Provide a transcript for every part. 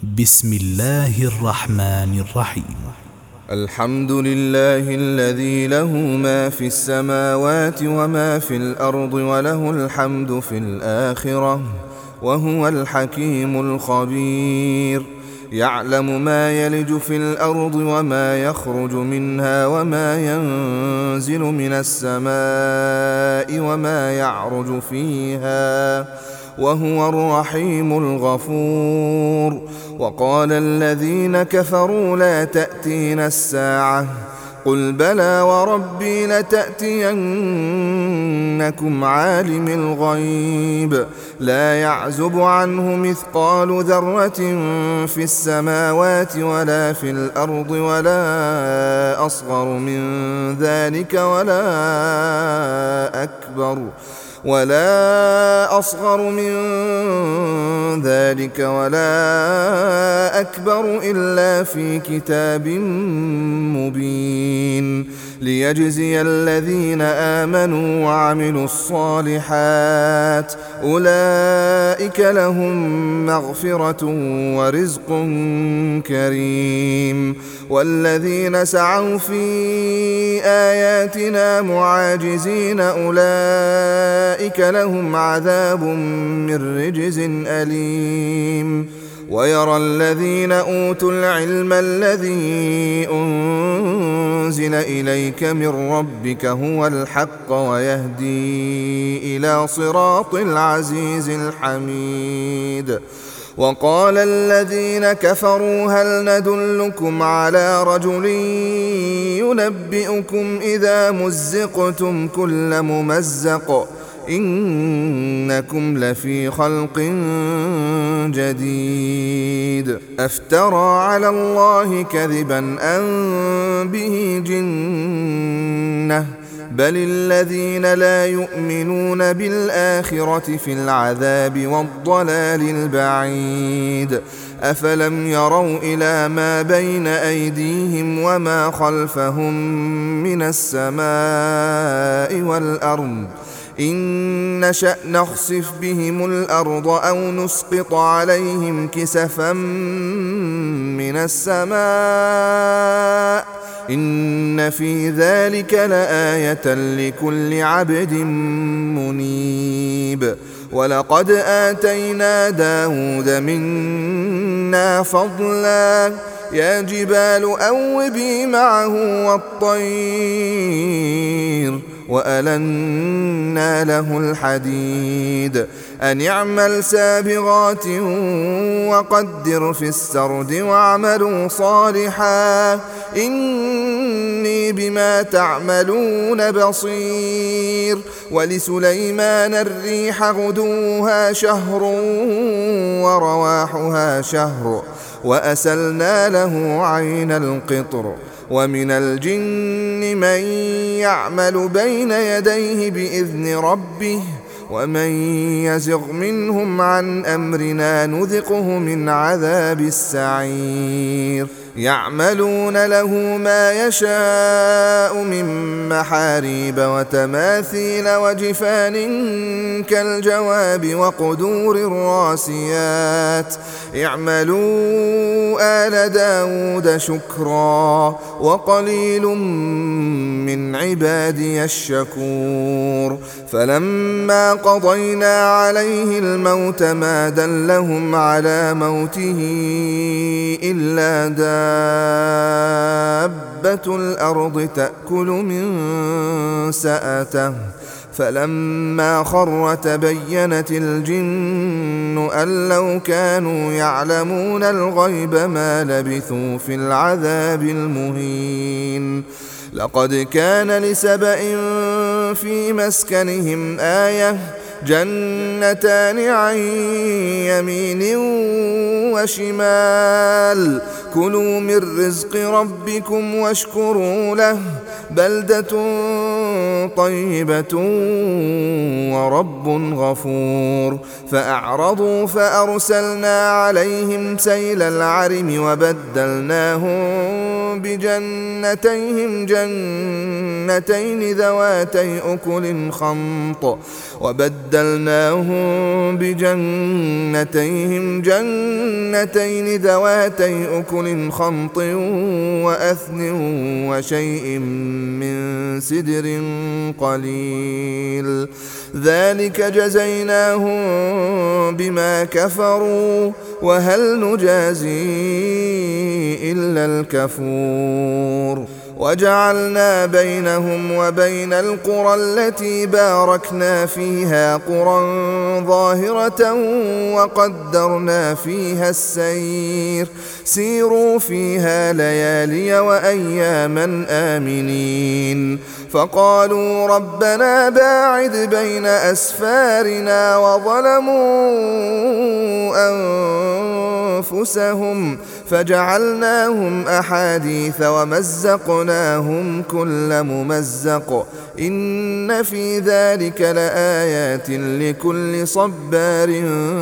بسم الله الرحمن الرحيم. الحمد لله الذي له ما في السماوات وما في الأرض وله الحمد في الآخرة وهو الحكيم الخبير. يعلم ما يلج في الأرض وما يخرج منها وما ينزل من السماء وما يعرج فيها وهو الرحيم الغفور. وقال الذين كفروا لا تأتينا الساعة قل بلى وربي لتأتينكم عالم الغيب لا يعزب عنه مثقال ذرة في السماوات ولا في الأرض ولا أصغر من ذلك ولا أكبر إلا في كتاب مبين ليجزي الذين آمنوا وعملوا الصالحات أولئك لهم مغفرة ورزق كريم. والذين سعوا في آياتنا معاجزين أولئك لهم عذاب من رجز أليم. ويرى الذين أوتوا العلم الذي أنزل إليك من ربك هو الحق ويهدي إلى صراط العزيز الحميد. وقال الذين كفروا هل ندلكم على رجل ينبئكم إذا مزقتم كل ممزق إنكم لفي خلق جديد أفترى على الله كذبا أم به جنة بل الذين لا يؤمنون بالآخرة في العذاب والضلال البعيد. أفلم يروا إلى ما بين أيديهم وما خلفهم من السماء والأرض إن نشأ نخسف بهم الأرض أو نسقط عليهم كسفا من السماء إن في ذلك لآية لكل عبد منيب. ولقد آتينا داود منا فضلا يا جبال أوبي معه والطير وألنا له الحديد أن اعمل سابغات وقدر في السرد واعملوا صالحا إني بما تعملون بصير. ولسليمان الريح غدوها شهر ورواحها شهر وأسلنا له عين القطر. ومن الجن من يعمل بين يديه بإذن ربه ومن يزغ منهم عن أمرنا نذقه من عذاب السعير. يعملون له ما يشاء من محاريب وتماثيل وجفان كالجواب وقدور الراسيات اعملوا آل داود شكرا وقليل من عبادي الشكور. فلما قضينا عليه الموت ما دلهم على موته إلا دابة الأرض تأكل من سأته فلما خر تبينت الجن أن لو كانوا يعلمون الغيب ما لبثوا في العذاب المهين. لقد كان لسبأ في مسكنهم آية جنتان عن يمين وشمال كلوا من رزق ربكم واشكروا له بلدة طيبة ورب غفور. فأعرضوا فأرسلنا عليهم سيل العرم وبدلناهم بجنتين ذواتي أكل خمط وأثن وشيء من سدر قليل، ذلك جزيناهم بما كفروا وهل نجازي إلا الكفور. وجعلنا بينهم وبين القرى التي باركنا فيها قرى ظاهرة وقدرنا فيها السير، سيروا فيها ليالي وأياما آمنين. فقالوا ربنا باعد بين أسفارنا وظلموا أنفسهم فجعلناهم أحاديث ومزقناهم كل ممزق، إن في ذلك لآيات لكل صبار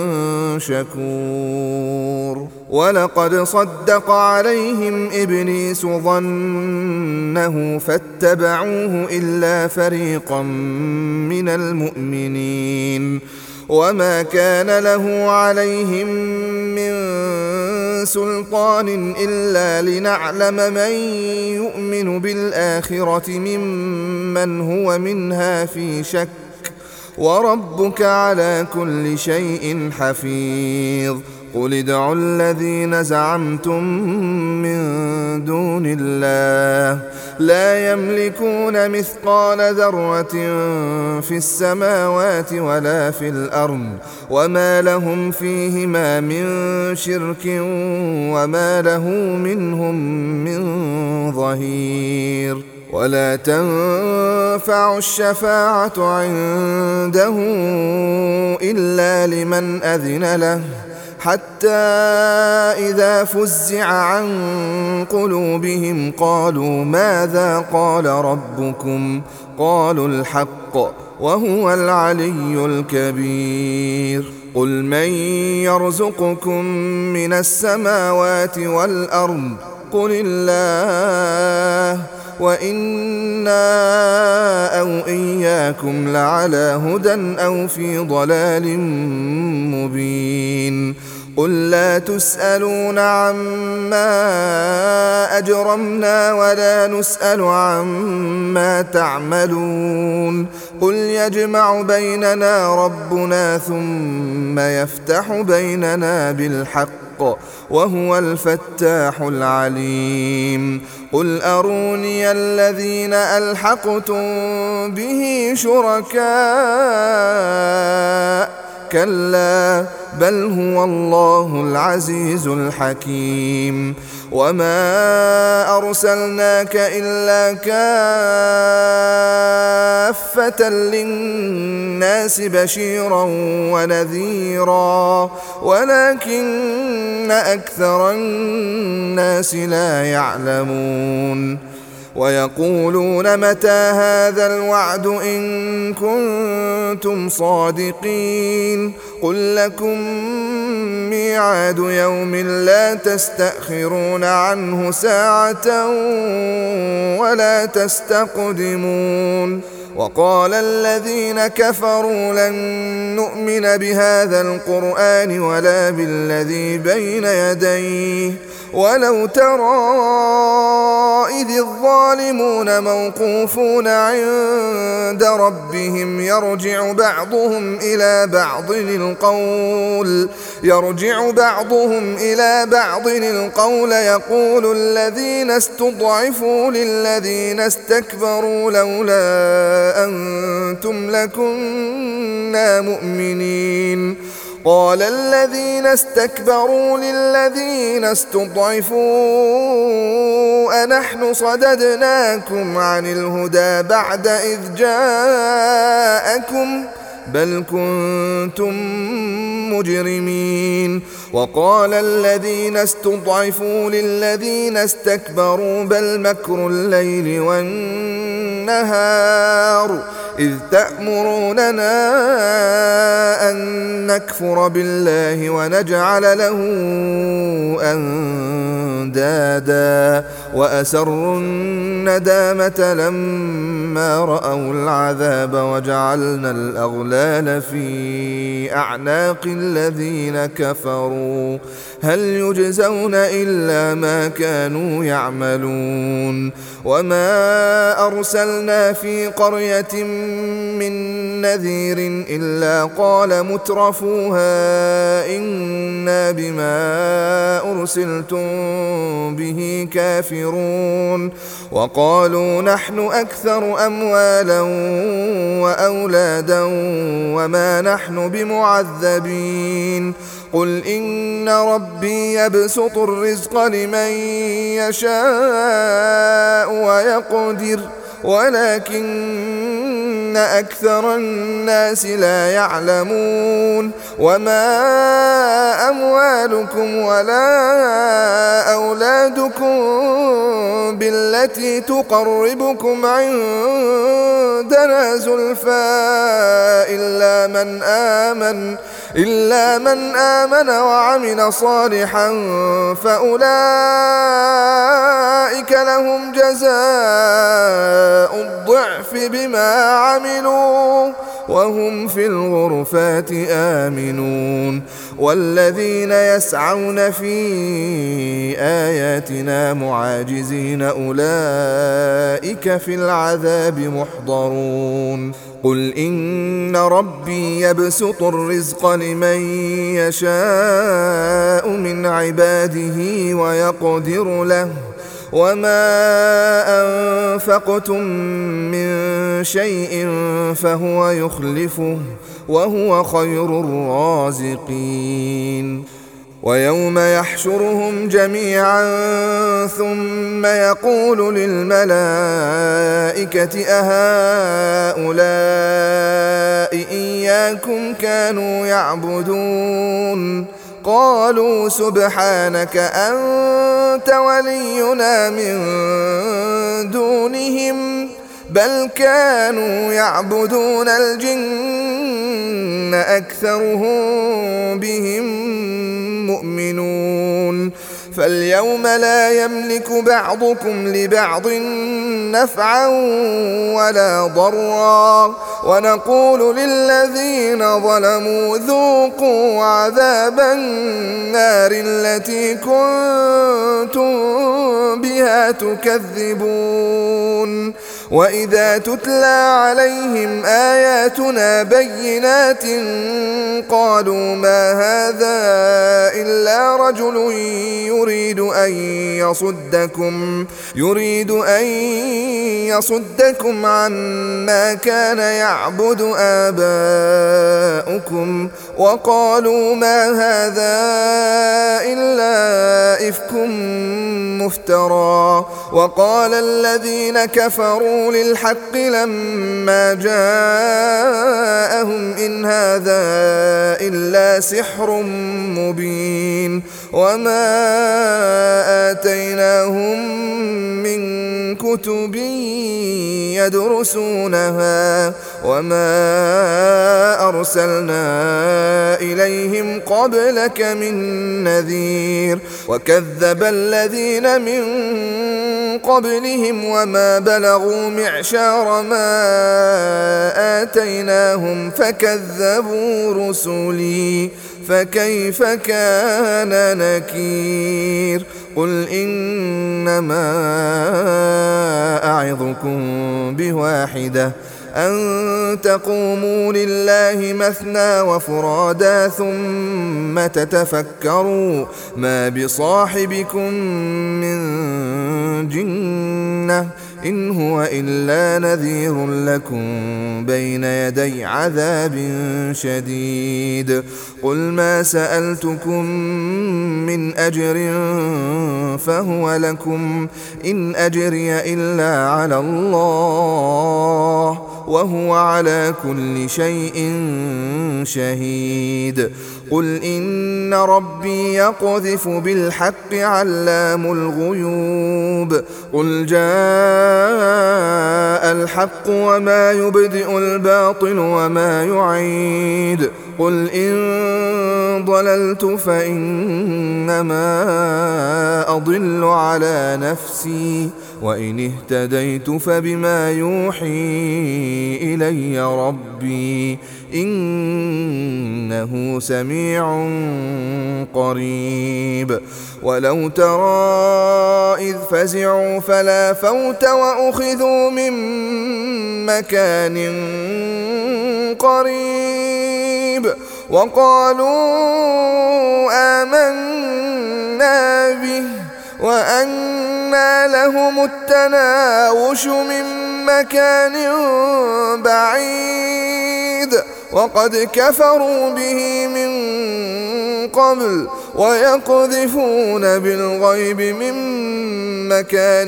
شكور. ولقد صدق عليهم إبليس ظنه فاتبعوه إلا فريقا من المؤمنين، وما كان له عليهم من سلطان إلا لنعلم من يؤمن بالآخرة ممن هو منها في شك، وربك على كل شيء حفيظ. قل ادعوا الذين زعمتم من دون الله لا يملكون مثقال ذرة في السماوات ولا في الأرض، وما لهم فيهما من شرك وما له منهم من ظهير. ولا تنفع الشفاعة عنده إلا لمن أذن له، حتى إذا فزع عن قلوبهم قالوا ماذا قال ربكم؟ قالوا الحق وهو العلي الكبير. قل من يرزقكم من السماوات والأرض؟ قل الله، وإنا أو إياكم لعلى هدى أو في ضلال مبين. قل لا تسألون عما أجرمنا ولا نسأل عما تعملون. قل يجمع بيننا ربنا ثم يفتح بيننا بالحق وهو الفتاح العليم. قل أروني الذين ألحقتم به شركاء، كلا بل هو الله العزيز الحكيم. وما أرسلناك إلا كافة للناس بشيرا ونذيرا ولكن أكثر الناس لا يعلمون. ويقولون متى هذا الوعد إن كنتم صادقين؟ قل لكم ميعاد يوم لا تستأخرون عنه ساعة ولا تستقدمون. وقال الذين كفروا لن نؤمن بهذا القرآن ولا بالذي بين يديه ولو ترى إذ الظالمون موقوفون عند ربهم يرجع بعضهم إلى بعض القول يقول الذين استضعفوا للذين استكبروا لولا أنتم لكنا مؤمنين. قال الذين استكبروا للذين استضعفوا أنحن صددناكم عن الهدى بعد إذ جاءكم بل كنتم مجرمين. وقال الذين استضعفوا للذين استكبروا بل مكر الليل والنهار النهار إذ تأمروننا أن نكفر بالله ونجعل له أندادا وأسروا الندامة لما رأوا العذاب وجعلنا الأغلال في أعناق الذين كفروا هل يجزون إلا ما كانوا يعملون وما أرسلنا في قرية من نذير إلا قال مترفوها إنا بما أرسلتم به كافرون وقالوا نحن أكثر أموالا وأولادا وما نحن بمعذبين قل إن ربي يبسط الرزق لمن يشاء ويقدر ولكن أكثر الناس لا يعلمون وما أموالكم ولا أولادكم بالتي تقربكم عندنا زلفى إلا من آمن وعمل صالحا فأولئك لهم جزاء الضعف بما عملوا وهم في الغرفات آمنون والذين يسعون في آياتنا معاجزين أولئك في العذاب محضرون قل إن ربي يبسط الرزق لمن يشاء من عباده ويقدر له وما أنفقتم من شيء فهو يخلفه وهو خير الرازقين ويوم يحشرهم جميعا ثم يقول للملائكة أهؤلاء إياكم كانوا يعبدون قالوا سبحانك أنت ولينا من دونهم بل كانوا يعبدون الجن أكثرهم بهم مؤمنون فاليوم لا يملك بعضكم لبعض نفعا ولا ضرا ونقول للذين ظلموا ذوقوا عذاب النار التي كنتم بها تكذبون وإذا تتلى عليهم آياتنا بينات قالوا ما هذا إلا رجل يريد أن يصدكم عما كان يعبد آباؤكم وقالوا ما هذا إلا إفك مفترى وقال الذين كفروا للحق لما جاءهم إن هذا إلا سحر مبين وما آتيناهم من كتب يدرسونها وما أرسلنا إليهم قبلك من نذير وكذب الذين من قبلهم وما بلغوا معشار ما آتيناهم فكذبوا رسلي فكيف كان نكير قل إنما أعظكم بواحدة أن تقوموا لله مثنى وفرادا ثم تتفكروا ما بصاحبكم من جنة إن هو إلا نذير لكم بين يدي عذاب شديد قل ما سألتكم من أجر فهو لكم إن أجري إلا على الله وهو على كل شيء شهيد قل إن ربي يقذف بالحق علام الغيوب قل جاء الحق وما يبدئ الباطل وما يعيد قل إن ضللت فإنما أضل على نفسي وإن اهتديت فبما يوحي إلي ربي إنه سميع قريب ولو ترى إذ فزعوا فلا فوت وأخذوا من مكان قريب وقالوا آمنا به وأنى لهم التناوش من مكان بعيد وقد كفروا به من قبل ويقذفون بالغيب من مكان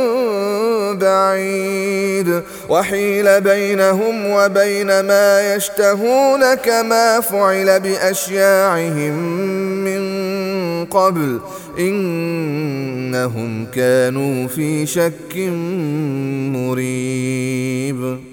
بعيد وحيل بينهم وبين ما يشتهون كما فعل بأشياعهم من قبل إنهم كانوا في شك مريب.